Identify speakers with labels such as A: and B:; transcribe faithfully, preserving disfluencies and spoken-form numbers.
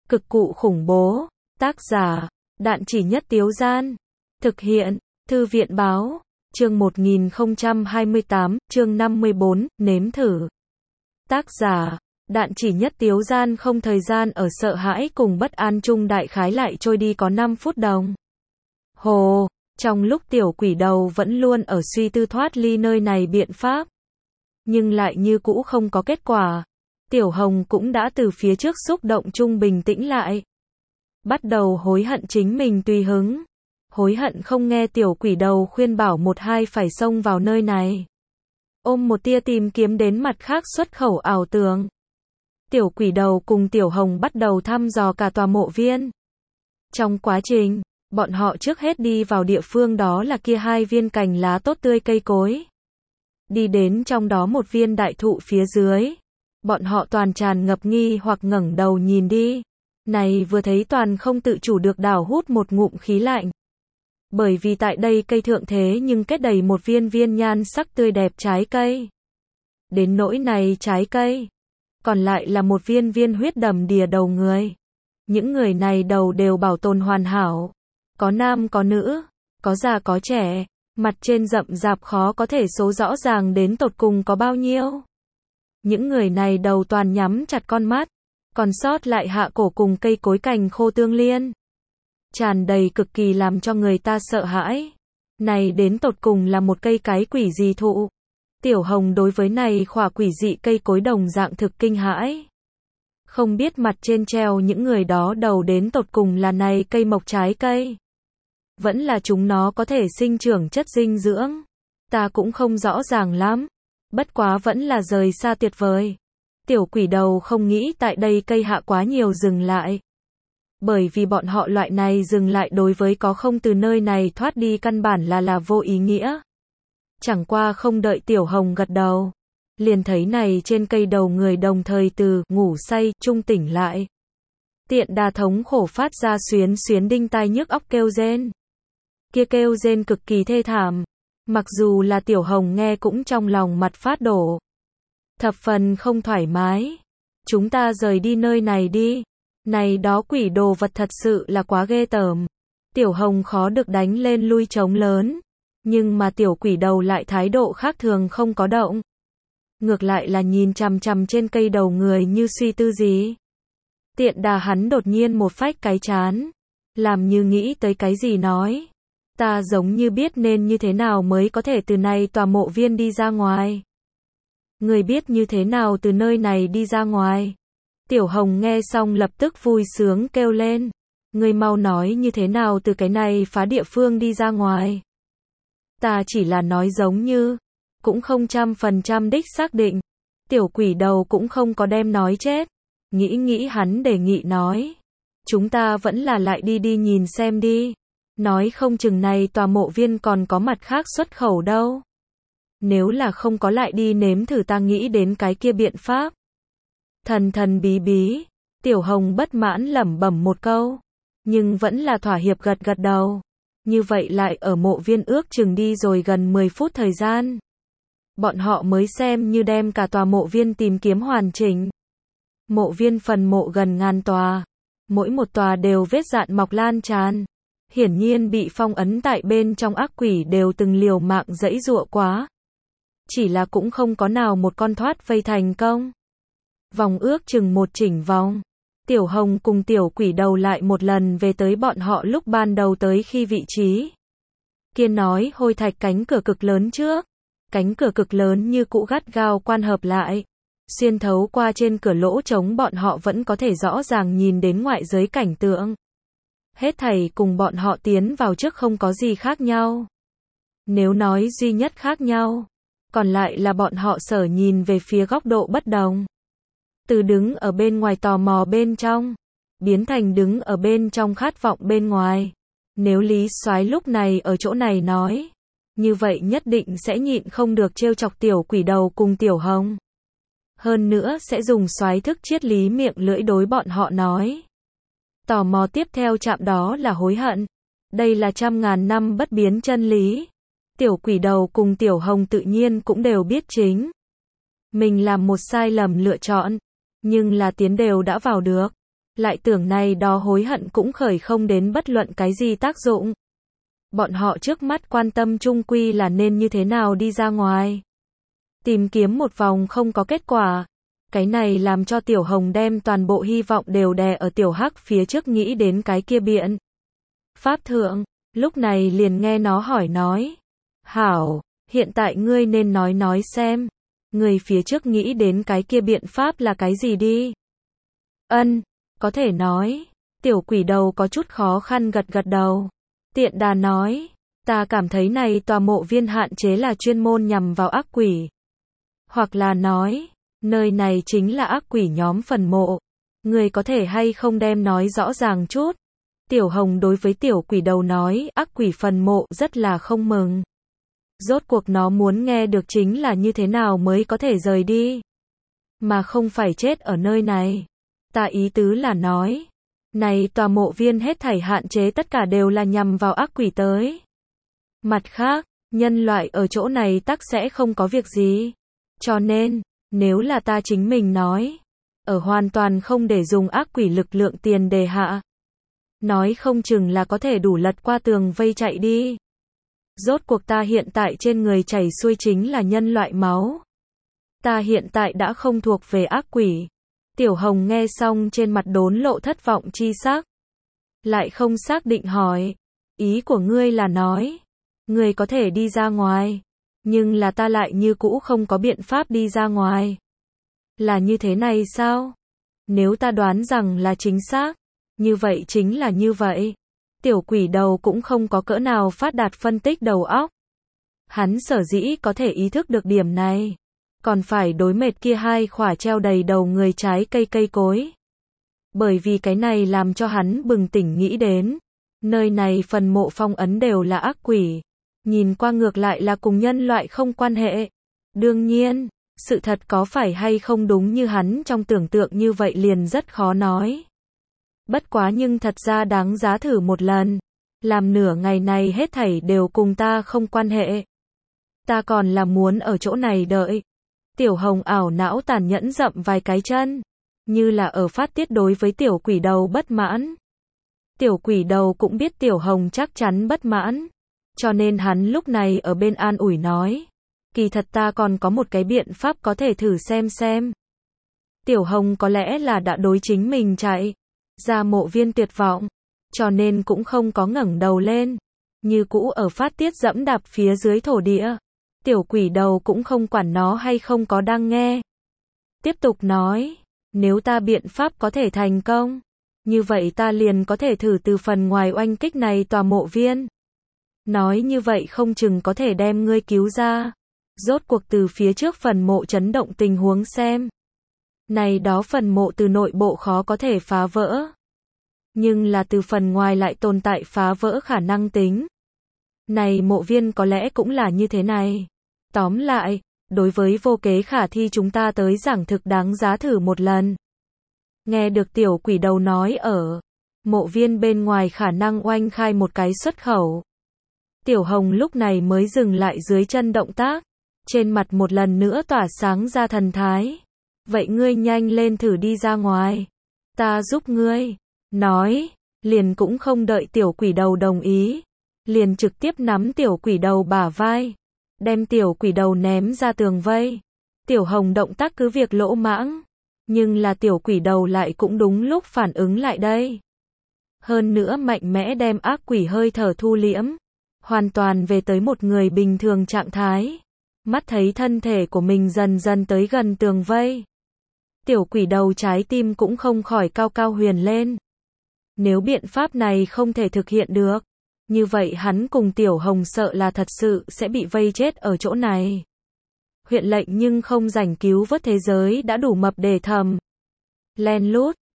A: Cực cụ khủng bố. Tác giả, Đạn Chỉ Nhất Tiếu Gian. Thực hiện, Thư viện Báo. Chương một nghìn không trăm hai mươi tám, chương năm mươi bốn, nếm thử. Tác giả, Đạn Chỉ Nhất Tiếu Gian. Không thời gian ở sợ hãi cùng bất an chung đại khái lại trôi đi có năm phút đồng hồ. Trong lúc tiểu quỷ đầu vẫn luôn ở suy tư thoát ly nơi này biện pháp, nhưng lại như cũ không có kết quả. Tiểu Hồng cũng đã từ phía trước xúc động chung bình tĩnh lại. Bắt đầu hối hận chính mình tùy hứng. Hối hận không nghe tiểu quỷ đầu khuyên bảo một hai phải xông vào nơi này. Ôm một tia tìm kiếm đến mặt khác xuất khẩu ảo tưởng. Tiểu quỷ đầu cùng Tiểu Hồng bắt đầu thăm dò cả tòa mộ viên. Trong quá trình, bọn họ trước hết đi vào địa phương đó là kia hai viên cành lá tốt tươi cây cối. Đi đến trong đó một viên đại thụ phía dưới. Bọn họ toàn tràn ngập nghi hoặc ngẩng đầu nhìn đi. Này vừa thấy toàn không tự chủ được đảo hút một ngụm khí lạnh. Bởi vì tại đây cây thượng thế nhưng kết đầy một viên viên nhan sắc tươi đẹp trái cây. Đến nỗi này trái cây, còn lại là một viên viên huyết đầm đìa đầu người. Những người này đầu đều bảo tồn hoàn hảo. Có nam có nữ, có già có trẻ, mặt trên rậm rạp khó có thể số rõ ràng đến tột cùng có bao nhiêu. Những người này đầu toàn nhắm chặt con mắt, còn sót lại hạ cổ cùng cây cối cành khô tương liên. Tràn đầy cực kỳ làm cho người ta sợ hãi. Này đến tột cùng là một cây cái quỷ gì thụ. Tiểu Hồng đối với này khỏa quỷ dị cây cối đồng dạng thực kinh hãi. Không biết mặt trên treo những người đó đầu đến tột cùng là này cây mộc trái cây. Vẫn là chúng nó có thể sinh trưởng chất dinh dưỡng. Ta cũng không rõ ràng lắm. Bất quá vẫn là rời xa tuyệt vời. Tiểu quỷ đầu không nghĩ tại đây cây hạ quá nhiều dừng lại. Bởi vì bọn họ loại này dừng lại đối với có không từ nơi này thoát đi căn bản là là vô ý nghĩa. Chẳng qua không đợi Tiểu Hồng gật đầu. Liền thấy này trên cây đầu người đồng thời từ ngủ say trung tỉnh lại. Tiện đà thống khổ phát ra xuyến xuyến đinh tai nhức óc kêu rên. Kia kêu rên cực kỳ thê thảm. Mặc dù là Tiểu Hồng nghe cũng trong lòng mặt phát đổ. Thập phần không thoải mái. Chúng ta rời đi nơi này đi. Này đó quỷ đồ vật thật sự là quá ghê tởm. Tiểu Hồng khó được đánh lên lui trống lớn. Nhưng mà tiểu quỷ đầu lại thái độ khác thường không có động. Ngược lại là nhìn chằm chằm trên cây đầu người như suy tư gì. Tiện đà hắn đột nhiên một phách cái chán. Làm như nghĩ tới cái gì nói. Ta giống như biết nên như thế nào mới có thể từ này tòa mộ viên đi ra ngoài. Người biết như thế nào từ nơi này đi ra ngoài. Tiểu Hồng nghe xong lập tức vui sướng kêu lên. Người mau nói như thế nào từ cái này phá địa phương đi ra ngoài. Ta chỉ là nói giống như. Cũng không trăm phần trăm đích xác định. Tiểu quỷ đầu cũng không có đem nói chết. Nghĩ nghĩ hắn đề nghị nói. Chúng ta vẫn là lại đi đi nhìn xem đi. Nói không chừng này tòa mộ viên còn có mặt khác xuất khẩu đâu. Nếu là không có lại đi nếm thử ta nghĩ đến cái kia biện pháp. Thần thần bí bí. Tiểu Hồng bất mãn lẩm bẩm một câu. Nhưng vẫn là thỏa hiệp gật gật đầu. Như vậy lại ở mộ viên ước chừng đi rồi gần mười phút thời gian. Bọn họ mới xem như đem cả tòa mộ viên tìm kiếm hoàn chỉnh. Mộ viên phần mộ gần ngàn tòa. Mỗi một tòa đều vết dạn mọc lan tràn. Hiển nhiên bị phong ấn tại bên trong ác quỷ đều từng liều mạng giãy giụa quá. Chỉ là cũng không có nào một con thoát vây thành công. Vòng ước chừng một chỉnh vòng. Tiểu Hồng cùng tiểu quỷ đầu lại một lần về tới bọn họ lúc ban đầu tới khi vị trí. Kia nói hôi thạch cánh cửa cực lớn trước. Cánh cửa cực lớn như cũ gắt gao quan hợp lại. Xuyên thấu qua trên cửa lỗ trống bọn họ vẫn có thể rõ ràng nhìn đến ngoại giới cảnh tượng. Hết thảy cùng bọn họ tiến vào trước không có gì khác nhau. Nếu nói duy nhất khác nhau, còn lại là bọn họ sở nhìn về phía góc độ bất đồng. Từ đứng ở bên ngoài tò mò bên trong, biến thành đứng ở bên trong khát vọng bên ngoài. Nếu Lý Soái lúc này ở chỗ này nói, như vậy nhất định sẽ nhịn không được trêu chọc tiểu quỷ đầu cùng Tiểu Hồng. Hơn nữa sẽ dùng soái thức triết lý miệng lưỡi đối bọn họ nói. Tò mò tiếp theo chạm đó là hối hận. Đây là trăm ngàn năm bất biến chân lý. Tiểu quỷ đầu cùng Tiểu Hồng tự nhiên cũng đều biết chính. Mình làm một sai lầm lựa chọn. Nhưng là tiến đều đã vào được. lại tưởng này đó hối hận cũng khởi không đến bất luận cái gì tác dụng. Bọn họ trước mắt quan tâm chung quy là nên như thế nào đi ra ngoài. Tìm kiếm một vòng không có kết quả. Cái này làm cho Tiểu Hồng đem toàn bộ hy vọng đều đè ở Tiểu Hắc phía trước nghĩ đến cái kia biện. Pháp thượng, lúc này liền nghe nó hỏi nói. Hảo, hiện tại ngươi nên nói nói xem. Người phía trước nghĩ đến cái kia biện pháp là cái gì đi? Ân, có thể nói. Tiểu quỷ đầu có chút khó khăn gật gật đầu. Tiện đà nói, ta cảm thấy này tòa mộ viên hạn chế là chuyên môn nhằm vào ác quỷ. Hoặc là nói, nơi này chính là ác quỷ nhóm phần mộ. Người có thể hay không đem nói rõ ràng chút. Tiểu Hồng đối với tiểu quỷ đầu nói, ác quỷ phần mộ rất là không mừng. Rốt cuộc nó muốn nghe được chính là như thế nào mới có thể rời đi. Mà không phải chết ở nơi này. Ta ý tứ là nói. Này tòa mộ viên hết thảy hạn chế tất cả đều là nhằm vào ác quỷ tới. Mặt khác, nhân loại ở chỗ này tắc sẽ không có việc gì. Cho nên, nếu là ta chính mình nói, ở hoàn toàn không để dùng ác quỷ lực lượng tiền đề hạ. Nói không chừng là có thể đủ lật qua tường vây chạy đi. Rốt cuộc ta hiện tại trên người chảy xuôi chính là nhân loại máu. Ta hiện tại đã không thuộc về ác quỷ. Tiểu Hồng nghe xong trên mặt đốn lộ thất vọng chi sắc. Lại không xác định hỏi. Ý của ngươi là nói. Ngươi có thể đi ra ngoài. Nhưng là ta lại như cũ không có biện pháp đi ra ngoài. Là như thế này sao? Nếu ta đoán rằng là chính xác. Như vậy chính là như vậy. Tiểu quỷ đầu cũng không có cỡ nào phát đạt phân tích đầu óc. Hắn sở dĩ có thể ý thức được điểm này. Còn phải đối mệt kia hai khỏa treo đầy đầu người trái cây cây cối. Bởi vì cái này làm cho hắn bừng tỉnh nghĩ đến. Nơi này phần mộ phong ấn đều là ác quỷ. Nhìn qua ngược lại là cùng nhân loại không quan hệ. Đương nhiên, sự thật có phải hay không đúng như hắn trong tưởng tượng như vậy liền rất khó nói. Bất quá nhưng thật ra đáng giá thử một lần. Làm nửa ngày này hết thảy đều cùng ta không quan hệ. Ta còn là muốn ở chỗ này đợi. Tiểu Hồng ảo não tàn nhẫn dậm vài cái chân. Như là ở phát tiết đối với tiểu quỷ đầu bất mãn. Tiểu quỷ đầu cũng biết Tiểu Hồng chắc chắn bất mãn. Cho nên hắn lúc này ở bên an ủi nói. Kỳ thật ta còn có một cái biện pháp có thể thử xem xem. Tiểu Hồng có lẽ là đã đối chính mình chạy. Ra mộ viên tuyệt vọng. Cho nên cũng không có ngẩng đầu lên. Như cũ ở phát tiết dẫm đạp phía dưới thổ địa. Tiểu quỷ đầu cũng không quản nó hay không có đang nghe. Tiếp tục nói. Nếu ta biện pháp có thể thành công. Như vậy ta liền có thể thử từ phần ngoài oanh kích này tòa mộ viên. Nói như vậy không chừng có thể đem ngươi cứu ra. Rốt cuộc từ phía trước phần mộ chấn động tình huống xem. Này đó phần mộ từ nội bộ khó có thể phá vỡ. Nhưng là từ phần ngoài lại tồn tại phá vỡ khả năng tính. Này mộ viên có lẽ cũng là như thế này. Tóm lại, đối với vô kế khả thi chúng ta tới giảng thực đáng giá thử một lần. Nghe được tiểu quỷ đầu nói ở mộ viên bên ngoài khả năng oanh khai một cái xuất khẩu. Tiểu Hồng lúc này mới dừng lại dưới chân động tác. Trên mặt một lần nữa tỏa sáng ra thần thái. Vậy ngươi nhanh lên thử đi ra ngoài. Ta giúp ngươi. Nói, liền cũng không đợi tiểu quỷ đầu đồng ý. Liền trực tiếp nắm tiểu quỷ đầu bả vai. Đem tiểu quỷ đầu ném ra tường vây. Tiểu Hồng động tác cứ việc lỗ mãng. Nhưng là tiểu quỷ đầu lại cũng đúng lúc phản ứng lại đây. Hơn nữa mạnh mẽ đem ác quỷ hơi thở thu liễm. Hoàn toàn về tới một người bình thường trạng thái. Mắt thấy thân thể của mình dần dần tới gần tường vây. Tiểu quỷ đầu trái tim cũng không khỏi cao cao huyền lên. Nếu biện pháp này không thể thực hiện được. Như vậy hắn cùng Tiểu Hồng sợ là thật sự sẽ bị vây chết ở chỗ này. Huyện lệnh nhưng không rảnh cứu vớt thế giới đã đủ mập để thầm. Len lút,